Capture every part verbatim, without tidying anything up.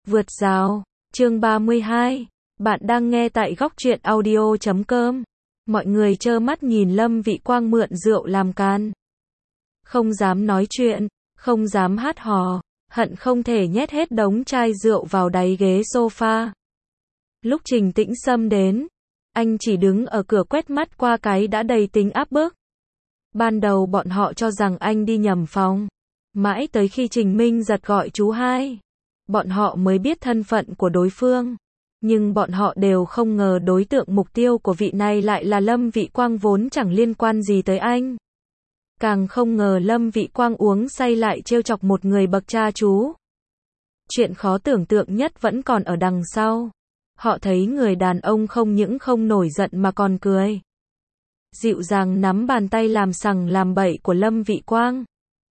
Vượt rào, chương ba mươi hai. Bạn đang nghe tại góc truyện audio chấm com. Mọi người trơ mắt nhìn Lâm Vị Quang mượn rượu làm can. Không dám nói chuyện, không dám hát hò, hận không thể nhét hết đống chai rượu vào đáy ghế sofa. Lúc Trình Tĩnh Sâm đến, anh chỉ đứng ở cửa quét mắt qua cái đã đầy tính áp bức. Ban đầu bọn họ cho rằng anh đi nhầm phòng. Mãi tới khi Trình Minh Giật gọi chú hai, bọn họ mới biết thân phận của đối phương. Nhưng bọn họ đều không ngờ đối tượng mục tiêu của vị này lại là Lâm Vị Quang vốn chẳng liên quan gì tới anh. Càng không ngờ Lâm Vị Quang uống say lại trêu chọc một người bậc cha chú. Chuyện khó tưởng tượng nhất vẫn còn ở đằng sau. Họ thấy người đàn ông không những không nổi giận mà còn cười. Dịu dàng nắm bàn tay làm sằng làm bậy của Lâm Vị Quang.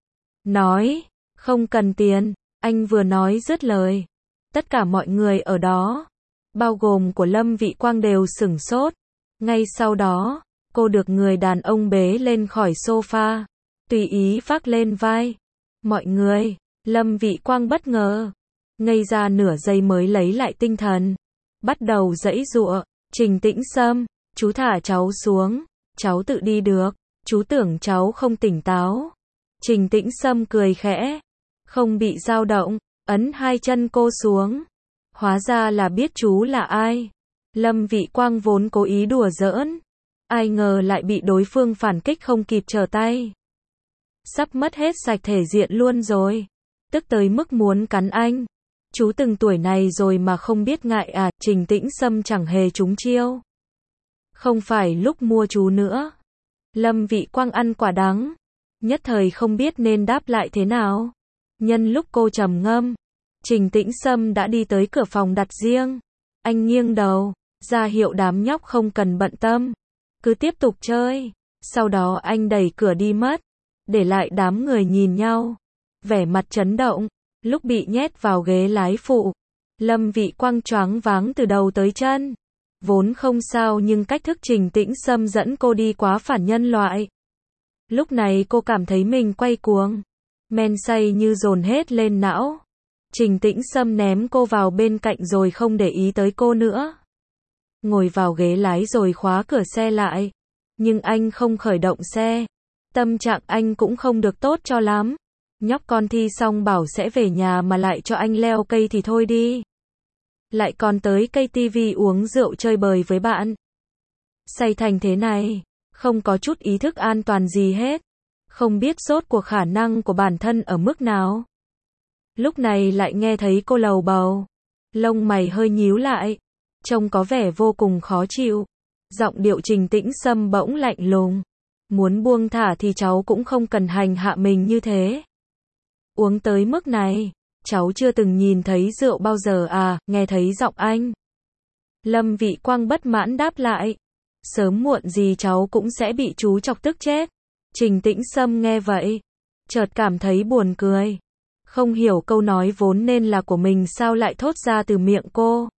Nói, không cần tiền, anh vừa nói dứt lời. Tất cả mọi người ở đó, bao gồm của Lâm Vị Quang đều sửng sốt. Ngay sau đó, cô được người đàn ông bế lên khỏi sofa, tùy ý vác lên vai. Mọi người, Lâm Vị Quang bất ngờ, ngây ra nửa giây mới lấy lại tinh thần. Bắt đầu giãy giụa, Trình Tĩnh Sâm, chú thả cháu xuống, cháu tự đi được, chú tưởng cháu không tỉnh táo. Trình Tĩnh Sâm cười khẽ, không bị dao động, ấn hai chân cô xuống. Hóa ra là biết chú là ai. Lâm Vị Quang vốn cố ý đùa giỡn, ai ngờ lại bị đối phương phản kích không kịp trở tay. Sắp mất hết sạch thể diện luôn rồi, tức tới mức muốn cắn anh. Chú từng tuổi này rồi mà không biết ngại à? Trình Tĩnh Sâm chẳng hề trúng chiêu. Không phải lúc mua chú nữa. Lâm Vị Quang ăn quả đắng, nhất thời không biết nên đáp lại thế nào. Nhân lúc cô trầm ngâm, Trình Tĩnh Sâm đã đi tới cửa phòng đặt riêng. Anh nghiêng đầu, ra hiệu đám nhóc không cần bận tâm, cứ tiếp tục chơi. Sau đó anh đẩy cửa đi mất, để lại đám người nhìn nhau, vẻ mặt chấn động. Lúc bị nhét vào ghế lái phụ, Lâm Vị Quang choáng váng từ đầu tới chân. Vốn không sao nhưng cách thức Trình Tĩnh Sâm dẫn cô đi quá phản nhân loại. Lúc này cô cảm thấy mình quay cuồng, men say như dồn hết lên não. Trình Tĩnh Sâm ném cô vào bên cạnh rồi không để ý tới cô nữa. Ngồi vào ghế lái rồi khóa cửa xe lại. Nhưng anh không khởi động xe. Tâm trạng anh cũng không được tốt cho lắm. Nhóc con thi xong bảo sẽ về nhà mà lại cho anh leo cây thì thôi đi. Lại còn tới cây tivi uống rượu chơi bời với bạn. Say thành thế này, không có chút ý thức an toàn gì hết. Không biết rốt cuộc khả năng của bản thân ở mức nào. Lúc này lại nghe thấy cô lầu bầu. Lông mày hơi nhíu lại, trông có vẻ vô cùng khó chịu. Giọng điệu Trình Tĩnh Sâm bỗng lạnh lùng. Muốn buông thả thì cháu cũng không cần hành hạ mình như thế. Uống tới mức này, cháu chưa từng nhìn thấy rượu bao giờ à? Nghe thấy giọng anh, Lâm Vị Quang bất mãn đáp lại. Sớm muộn gì cháu cũng sẽ bị chú chọc tức chết. Trình Tĩnh Sâm nghe vậy, chợt cảm thấy buồn cười. Không hiểu câu nói vốn nên là của mình sao lại thốt ra từ miệng cô.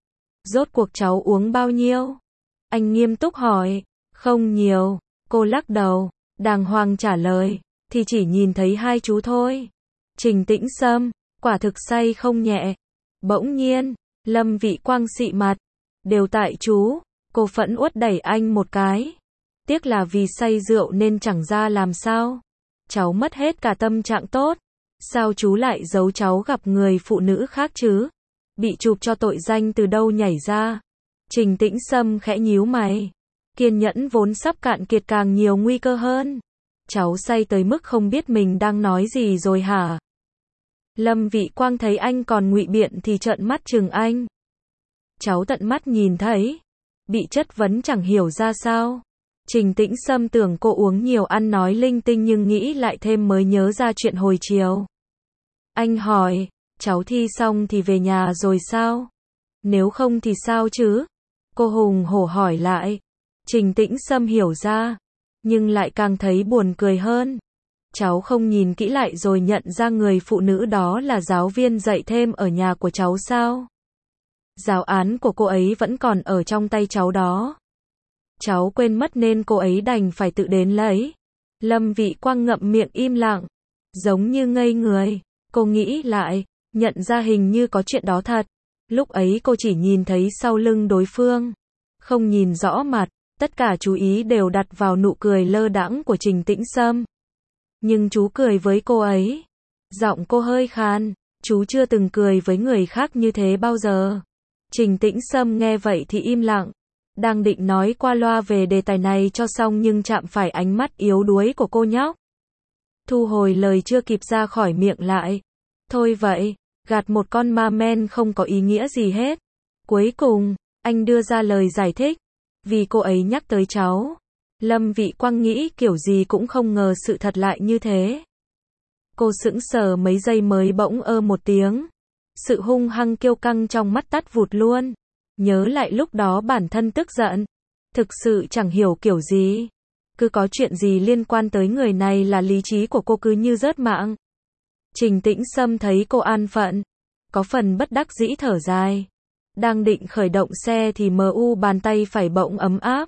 Rốt cuộc cháu uống bao nhiêu? Anh nghiêm túc hỏi. Không nhiều, cô lắc đầu, đàng hoàng trả lời. Thì chỉ nhìn thấy hai chú thôi. Trình Tĩnh Sâm, quả thực say không nhẹ. Bỗng nhiên, Lâm Vị Quang xị mặt. Đều tại chú, cô phẫn uất đẩy anh một cái. Tiếc là vì say rượu nên chẳng ra làm sao. Cháu mất hết cả tâm trạng tốt. Sao chú lại giấu cháu gặp người phụ nữ khác chứ? Bị chụp cho tội danh từ đâu nhảy ra? Trình Tĩnh Sâm khẽ nhíu mày. Kiên nhẫn vốn sắp cạn kiệt càng nhiều nguy cơ hơn. Cháu say tới mức không biết mình đang nói gì rồi hả? Lâm Vị Quang thấy anh còn ngụy biện thì trợn mắt trừng anh. Cháu tận mắt nhìn thấy. Bị chất vấn chẳng hiểu ra sao. Trình Tĩnh Sâm tưởng cô uống nhiều ăn nói linh tinh nhưng nghĩ lại thêm mới nhớ ra chuyện hồi chiều. Anh hỏi, cháu thi xong thì về nhà rồi sao? Nếu không thì sao chứ? Cô hùng hổ hỏi lại. Trình Tĩnh Sâm hiểu ra, nhưng lại càng thấy buồn cười hơn. Cháu không nhìn kỹ lại rồi nhận ra người phụ nữ đó là giáo viên dạy thêm ở nhà của cháu sao? Giáo án của cô ấy vẫn còn ở trong tay cháu đó. Cháu quên mất nên cô ấy đành phải tự đến lấy. Lâm Vị Quang ngậm miệng im lặng, giống như ngây người. Cô nghĩ lại, nhận ra hình như có chuyện đó thật. Lúc ấy cô chỉ nhìn thấy sau lưng đối phương, không nhìn rõ mặt, tất cả chú ý đều đặt vào nụ cười lơ đãng của Trình Tĩnh Sâm. Nhưng chú cười với cô ấy. Giọng cô hơi khan, chú chưa từng cười với người khác như thế bao giờ. Trình Tĩnh Sâm nghe vậy thì im lặng, đang định nói qua loa về đề tài này cho xong nhưng chạm phải ánh mắt yếu đuối của cô nhóc. Thu hồi lời chưa kịp ra khỏi miệng lại. Thôi vậy, gạt một con ma men không có ý nghĩa gì hết. Cuối cùng, anh đưa ra lời giải thích. Vì cô ấy nhắc tới cháu. Lâm Vị Quang nghĩ kiểu gì cũng không ngờ sự thật lại như thế. Cô sững sờ mấy giây mới bỗng ơ một tiếng. Sự hung hăng kiêu căng trong mắt tắt vụt luôn. Nhớ lại lúc đó bản thân tức giận. Thực sự chẳng hiểu kiểu gì. Cứ có chuyện gì liên quan tới người này là lý trí của cô cứ như rớt mạng. Trình Tĩnh Sâm thấy cô an phận, có phần bất đắc dĩ thở dài. Đang định khởi động xe thì mờ u bàn tay phải bỗng ấm áp.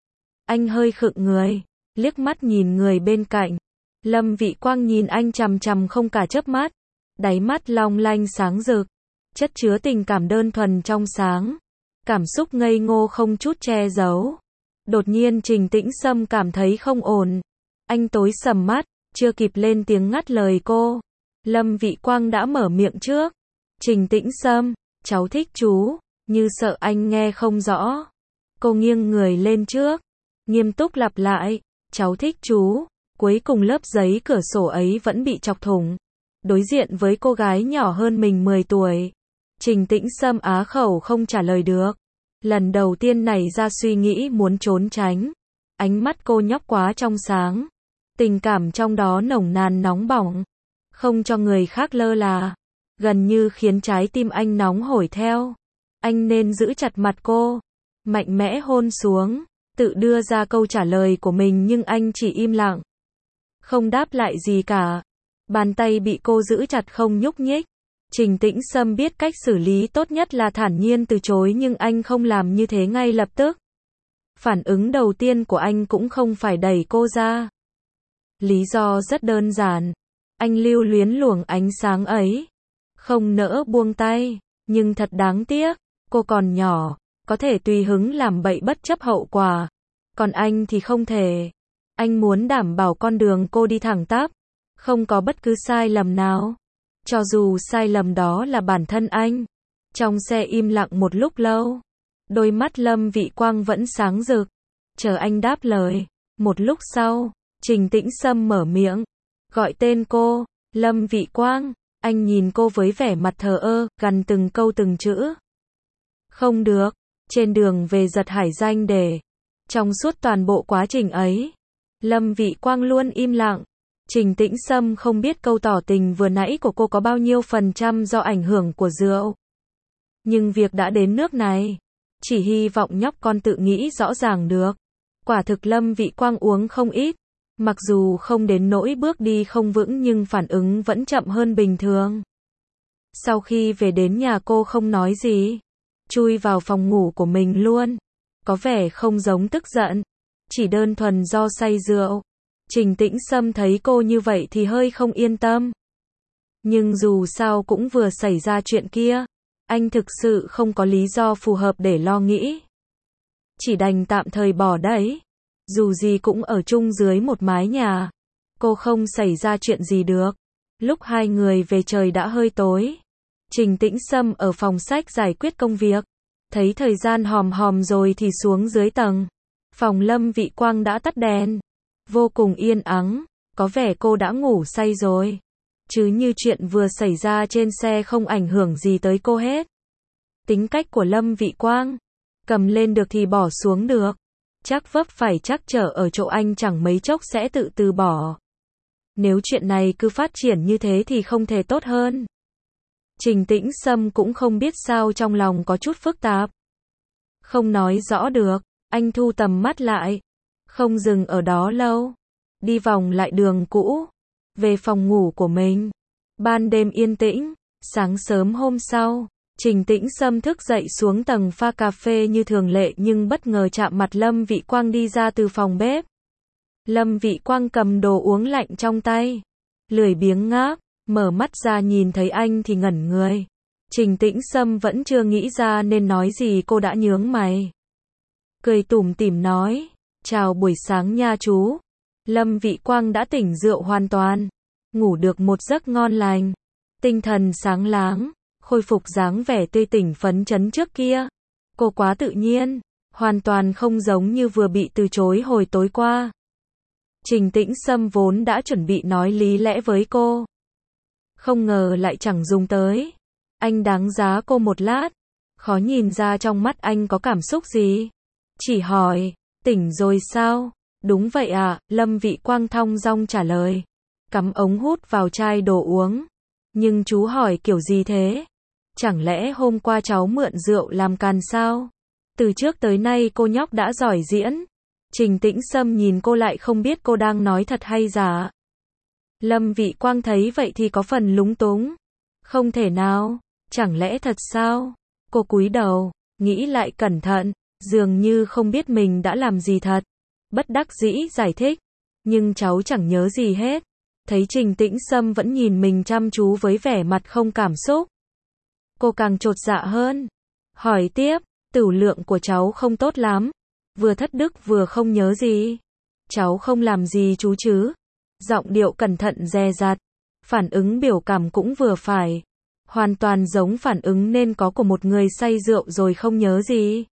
Anh hơi khựng người, liếc mắt nhìn người bên cạnh. Lâm Vị Quang nhìn anh chằm chằm không cả chớp mắt. Đáy mắt long lanh sáng rực, chất chứa tình cảm đơn thuần trong sáng. Cảm xúc ngây ngô không chút che giấu. Đột nhiên Trình Tĩnh Sâm cảm thấy không ổn. Anh tối sầm mắt, chưa kịp lên tiếng ngắt lời cô. Lâm Vị Quang đã mở miệng trước. Trình Tĩnh Sâm, cháu thích chú, như sợ anh nghe không rõ. Cô nghiêng người lên trước, nghiêm túc lặp lại, cháu thích chú. Cuối cùng lớp giấy cửa sổ ấy vẫn bị chọc thủng. Đối diện với cô gái nhỏ hơn mình mười tuổi. Trình Tĩnh Sâm á khẩu không trả lời được. Lần đầu tiên nảy ra suy nghĩ muốn trốn tránh. Ánh mắt cô nhóc quá trong sáng. Tình cảm trong đó nồng nàn nóng bỏng. Không cho người khác lơ là. Gần như khiến trái tim anh nóng hổi theo. Anh nên giữ chặt mặt cô. Mạnh mẽ hôn xuống. Tự đưa ra câu trả lời của mình nhưng anh chỉ im lặng. Không đáp lại gì cả. Bàn tay bị cô giữ chặt không nhúc nhích. Trình Tĩnh Sâm biết cách xử lý tốt nhất là thản nhiên từ chối nhưng anh không làm như thế ngay lập tức. Phản ứng đầu tiên của anh cũng không phải đẩy cô ra. Lý do rất đơn giản. Anh lưu luyến luồng ánh sáng ấy. Không nỡ buông tay. Nhưng thật đáng tiếc. Cô còn nhỏ. Có thể tùy hứng làm bậy bất chấp hậu quả. Còn anh thì không thể. Anh muốn đảm bảo con đường cô đi thẳng tắp. Không có bất cứ sai lầm nào. Cho dù sai lầm đó là bản thân anh. Trong xe im lặng một lúc lâu. Đôi mắt Lâm Vị Quang vẫn sáng rực. Chờ anh đáp lời. Một lúc sau, Trình Tĩnh Sâm mở miệng. Gọi tên cô. Lâm Vị Quang. Anh nhìn cô với vẻ mặt thờ ơ, gằn từng câu từng chữ. Không được. Trên đường về giật hải danh để. Trong suốt toàn bộ quá trình ấy, Lâm Vị Quang luôn im lặng. Trình Tĩnh Sâm không biết câu tỏ tình vừa nãy của cô có bao nhiêu phần trăm do ảnh hưởng của rượu. Nhưng việc đã đến nước này, chỉ hy vọng nhóc con tự nghĩ rõ ràng được. Quả thực Lâm Vị Quang uống không ít. Mặc dù không đến nỗi bước đi không vững nhưng phản ứng vẫn chậm hơn bình thường. Sau khi về đến nhà cô không nói gì. Chui vào phòng ngủ của mình luôn. Có vẻ không giống tức giận. Chỉ đơn thuần do say rượu. Trình Tĩnh Sâm thấy cô như vậy thì hơi không yên tâm. Nhưng dù sao cũng vừa xảy ra chuyện kia. Anh thực sự không có lý do phù hợp để lo nghĩ. Chỉ đành tạm thời bỏ đấy. Dù gì cũng ở chung dưới một mái nhà. Cô không xảy ra chuyện gì được. Lúc hai người về trời đã hơi tối. Trình Tĩnh Sâm ở phòng sách giải quyết công việc. Thấy thời gian hòm hòm rồi thì xuống dưới tầng. Phòng Lâm Vị Quang đã tắt đèn. Vô cùng yên ắng. Có vẻ cô đã ngủ say rồi. Chứ như chuyện vừa xảy ra trên xe không ảnh hưởng gì tới cô hết. Tính cách của Lâm Vị Quang. Cầm lên được thì bỏ xuống được. Chắc vấp phải chắc trở ở chỗ anh chẳng mấy chốc sẽ tự từ bỏ. Nếu chuyện này cứ phát triển như thế thì không thể tốt hơn. Trình Tĩnh Sâm cũng không biết sao trong lòng có chút phức tạp. Không nói rõ được, anh thu tầm mắt lại. Không dừng ở đó lâu. Đi vòng lại đường cũ. Về phòng ngủ của mình. Ban đêm yên tĩnh. Sáng sớm hôm sau, Trình Tĩnh Sâm thức dậy xuống tầng pha cà phê như thường lệ nhưng bất ngờ chạm mặt Lâm Vị Quang đi ra từ phòng bếp. Lâm Vị Quang cầm đồ uống lạnh trong tay. Lười biếng ngáp. Mở mắt ra nhìn thấy anh thì ngẩn người. Trình Tĩnh Sâm vẫn chưa nghĩ ra nên nói gì cô đã nhướng mày. Cười tủm tỉm nói, chào buổi sáng nha chú. Lâm Vị Quang đã tỉnh rượu hoàn toàn, ngủ được một giấc ngon lành, tinh thần sáng láng, khôi phục dáng vẻ tươi tỉnh phấn chấn trước kia. Cô quá tự nhiên, hoàn toàn không giống như vừa bị từ chối hồi tối qua. Trình Tĩnh Sâm vốn đã chuẩn bị nói lý lẽ với cô, không ngờ lại chẳng dùng tới. Anh đánh giá cô một lát, khó nhìn ra trong mắt anh có cảm xúc gì. Chỉ hỏi, tỉnh rồi sao? Đúng vậy ạ, Lâm Vị Quang thong dong trả lời. Cắm ống hút vào chai đồ uống. Nhưng chú hỏi kiểu gì thế? Chẳng lẽ hôm qua cháu mượn rượu làm càn sao? Từ trước tới nay cô nhóc đã giỏi diễn. Trình Tĩnh Sâm nhìn cô lại không biết cô đang nói thật hay giả. Lâm Vị Quang thấy vậy thì có phần lúng túng. Không thể nào, chẳng lẽ thật sao? Cô cúi đầu, nghĩ lại cẩn thận, dường như không biết mình đã làm gì thật. Bất đắc dĩ giải thích, nhưng cháu chẳng nhớ gì hết. Thấy Trình Tĩnh Sâm vẫn nhìn mình chăm chú với vẻ mặt không cảm xúc, cô càng chột dạ hơn. Hỏi tiếp, tửu lượng của cháu không tốt lắm, vừa thất đức vừa không nhớ gì. Cháu không làm gì chú chứ? Giọng điệu cẩn thận dè dặt, phản ứng biểu cảm cũng vừa phải, hoàn toàn giống phản ứng nên có của một người say rượu rồi không nhớ gì.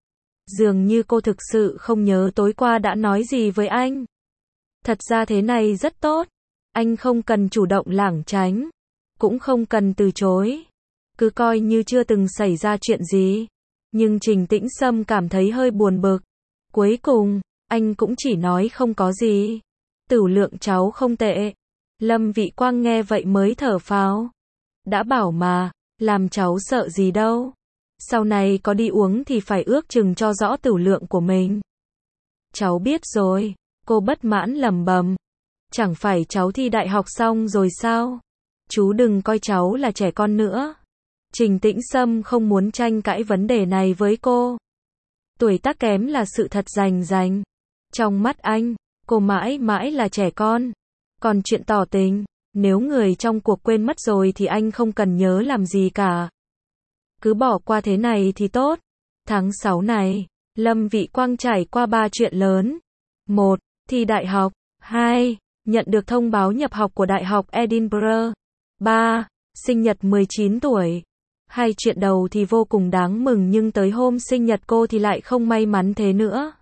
Dường như cô thực sự không nhớ tối qua đã nói gì với anh. Thật ra thế này rất tốt, anh không cần chủ động lảng tránh, cũng không cần từ chối, cứ coi như chưa từng xảy ra chuyện gì. Nhưng Trình Tĩnh Sâm cảm thấy hơi buồn bực. Cuối cùng, anh cũng chỉ nói không có gì. Tửu lượng cháu không tệ. Lâm Vị Quang nghe vậy mới thở phào. Đã bảo mà, làm cháu sợ gì đâu. Sau này có đi uống thì phải ước chừng cho rõ tửu lượng của mình. Cháu biết rồi, cô bất mãn lẩm bẩm. Chẳng phải cháu thi đại học xong rồi sao? Chú đừng coi cháu là trẻ con nữa. Trình Tĩnh Sâm không muốn tranh cãi vấn đề này với cô. Tuổi tác kém là sự thật rành rành. Trong mắt anh, cô mãi mãi là trẻ con. Còn chuyện tỏ tình, nếu người trong cuộc quên mất rồi thì anh không cần nhớ làm gì cả. Cứ bỏ qua thế này thì tốt. Tháng sáu này, Lâm Vị Quang trải qua ba chuyện lớn. một. Thi đại học. hai. Nhận được thông báo nhập học của Đại học Edinburgh. ba. Sinh nhật mười chín tuổi. Hai chuyện đầu thì vô cùng đáng mừng nhưng tới hôm sinh nhật cô thì lại không may mắn thế nữa.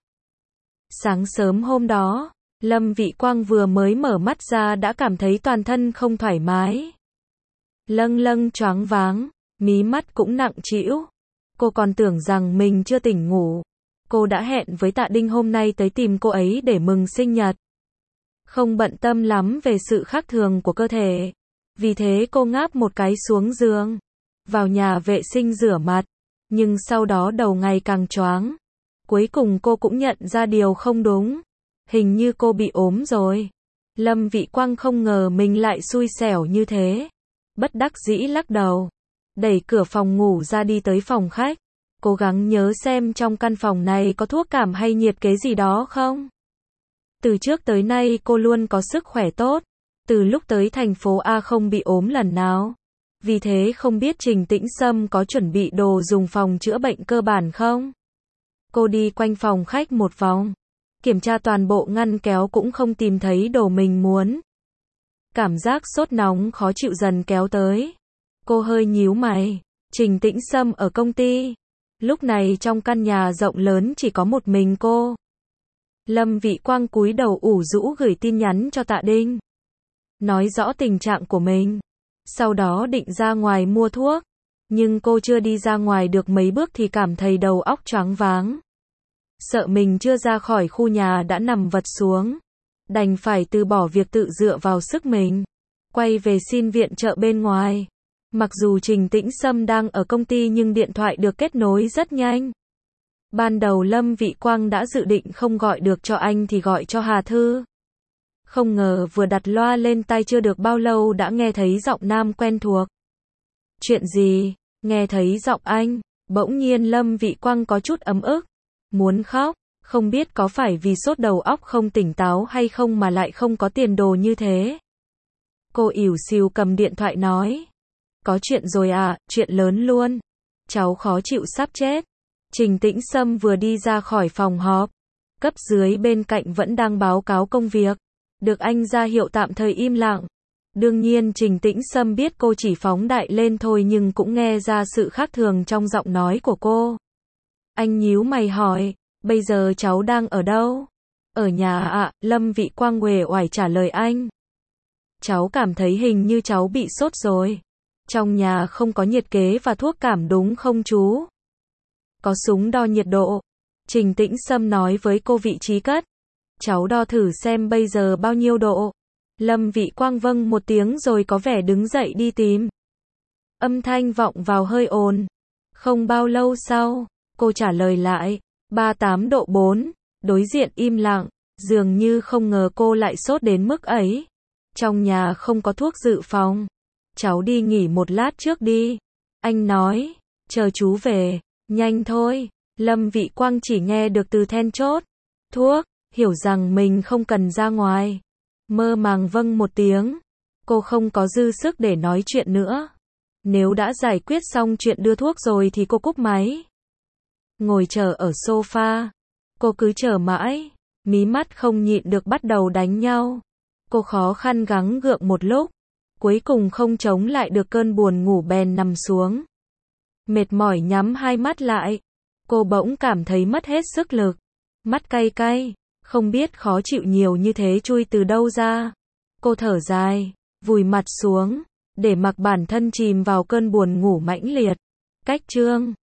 Sáng sớm hôm đó, Lâm Vị Quang vừa mới mở mắt ra đã cảm thấy toàn thân không thoải mái. Lâng lâng choáng váng, mí mắt cũng nặng trĩu. Cô còn tưởng rằng mình chưa tỉnh ngủ. Cô đã hẹn với Tạ Đinh hôm nay tới tìm cô ấy để mừng sinh nhật. Không bận tâm lắm về sự khác thường của cơ thể. Vì thế cô ngáp một cái xuống giường, vào nhà vệ sinh rửa mặt. Nhưng sau đó đầu ngày càng choáng. Cuối cùng cô cũng nhận ra điều không đúng. Hình như cô bị ốm rồi. Lâm Vị Quang không ngờ mình lại xui xẻo như thế. Bất đắc dĩ lắc đầu, đẩy cửa phòng ngủ ra đi tới phòng khách. Cố gắng nhớ xem trong căn phòng này có thuốc cảm hay nhiệt kế gì đó không. Từ trước tới nay cô luôn có sức khỏe tốt. Từ lúc tới thành phố A không bị ốm lần nào. Vì thế không biết Trình Tĩnh Sâm có chuẩn bị đồ dùng phòng chữa bệnh cơ bản không? Cô đi quanh phòng khách một vòng, kiểm tra toàn bộ ngăn kéo cũng không tìm thấy đồ mình muốn. Cảm giác sốt nóng khó chịu dần kéo tới. Cô hơi nhíu mày. Trình Tĩnh Sâm ở công ty. Lúc này trong căn nhà rộng lớn chỉ có một mình cô. Lâm Vị Quang cúi đầu ủ rũ gửi tin nhắn cho Tạ Đinh, nói rõ tình trạng của mình. Sau đó định ra ngoài mua thuốc. Nhưng cô chưa đi ra ngoài được mấy bước thì cảm thấy đầu óc choáng váng. Sợ mình chưa ra khỏi khu nhà đã nằm vật xuống. Đành phải từ bỏ việc tự dựa vào sức mình. Quay về xin viện trợ bên ngoài. Mặc dù Trình Tĩnh Sâm đang ở công ty nhưng điện thoại được kết nối rất nhanh. Ban đầu Lâm Vị Quang đã dự định không gọi được cho anh thì gọi cho Hà Thư. Không ngờ vừa đặt loa lên tai chưa được bao lâu đã nghe thấy giọng nam quen thuộc. Chuyện gì? Nghe thấy giọng anh, bỗng nhiên Lâm Vị Quang có chút ấm ức, muốn khóc, không biết có phải vì sốt đầu óc không tỉnh táo hay không mà lại không có tiền đồ như thế. Cô ỉu xìu cầm điện thoại nói. Có chuyện rồi à, chuyện lớn luôn. Cháu khó chịu sắp chết. Trình Tĩnh Sâm vừa đi ra khỏi phòng họp. Cấp dưới bên cạnh vẫn đang báo cáo công việc. Được anh ra hiệu tạm thời im lặng. Đương nhiên Trình Tĩnh Sâm biết cô chỉ phóng đại lên thôi nhưng cũng nghe ra sự khác thường trong giọng nói của cô. Anh nhíu mày hỏi, bây giờ cháu đang ở đâu? Ở nhà ạ, à, Lâm Vị Quang uể oải trả lời anh. Cháu cảm thấy hình như cháu bị sốt rồi. Trong nhà không có nhiệt kế và thuốc cảm đúng không chú? Có súng đo nhiệt độ. Trình Tĩnh Sâm nói với cô vị trí cất. Cháu đo thử xem bây giờ bao nhiêu độ. Lâm Vị Quang vâng một tiếng rồi có vẻ đứng dậy đi tìm. Âm thanh vọng vào hơi ồn. Không bao lâu sau, cô trả lời lại, ba mươi tám độ bốn, đối diện im lặng, dường như không ngờ cô lại sốt đến mức ấy. Trong nhà không có thuốc dự phòng. Cháu đi nghỉ một lát trước đi. Anh nói, chờ chú về, nhanh thôi. Lâm Vị Quang chỉ nghe được từ then chốt. Thuốc, hiểu rằng mình không cần ra ngoài. Mơ màng vâng một tiếng. Cô không có dư sức để nói chuyện nữa. Nếu đã giải quyết xong chuyện đưa thuốc rồi thì cô cúp máy. Ngồi chờ ở sofa. Cô cứ chờ mãi. Mí mắt không nhịn được bắt đầu đánh nhau. Cô khó khăn gắng gượng một lúc. Cuối cùng không chống lại được cơn buồn ngủ bèn nằm xuống. Mệt mỏi nhắm hai mắt lại. Cô bỗng cảm thấy mất hết sức lực. Mắt cay cay. Không biết khó chịu nhiều như thế chui từ đâu ra. Cô thở dài. Vùi mặt xuống. Để mặc bản thân chìm vào cơn buồn ngủ mãnh liệt. Cách chương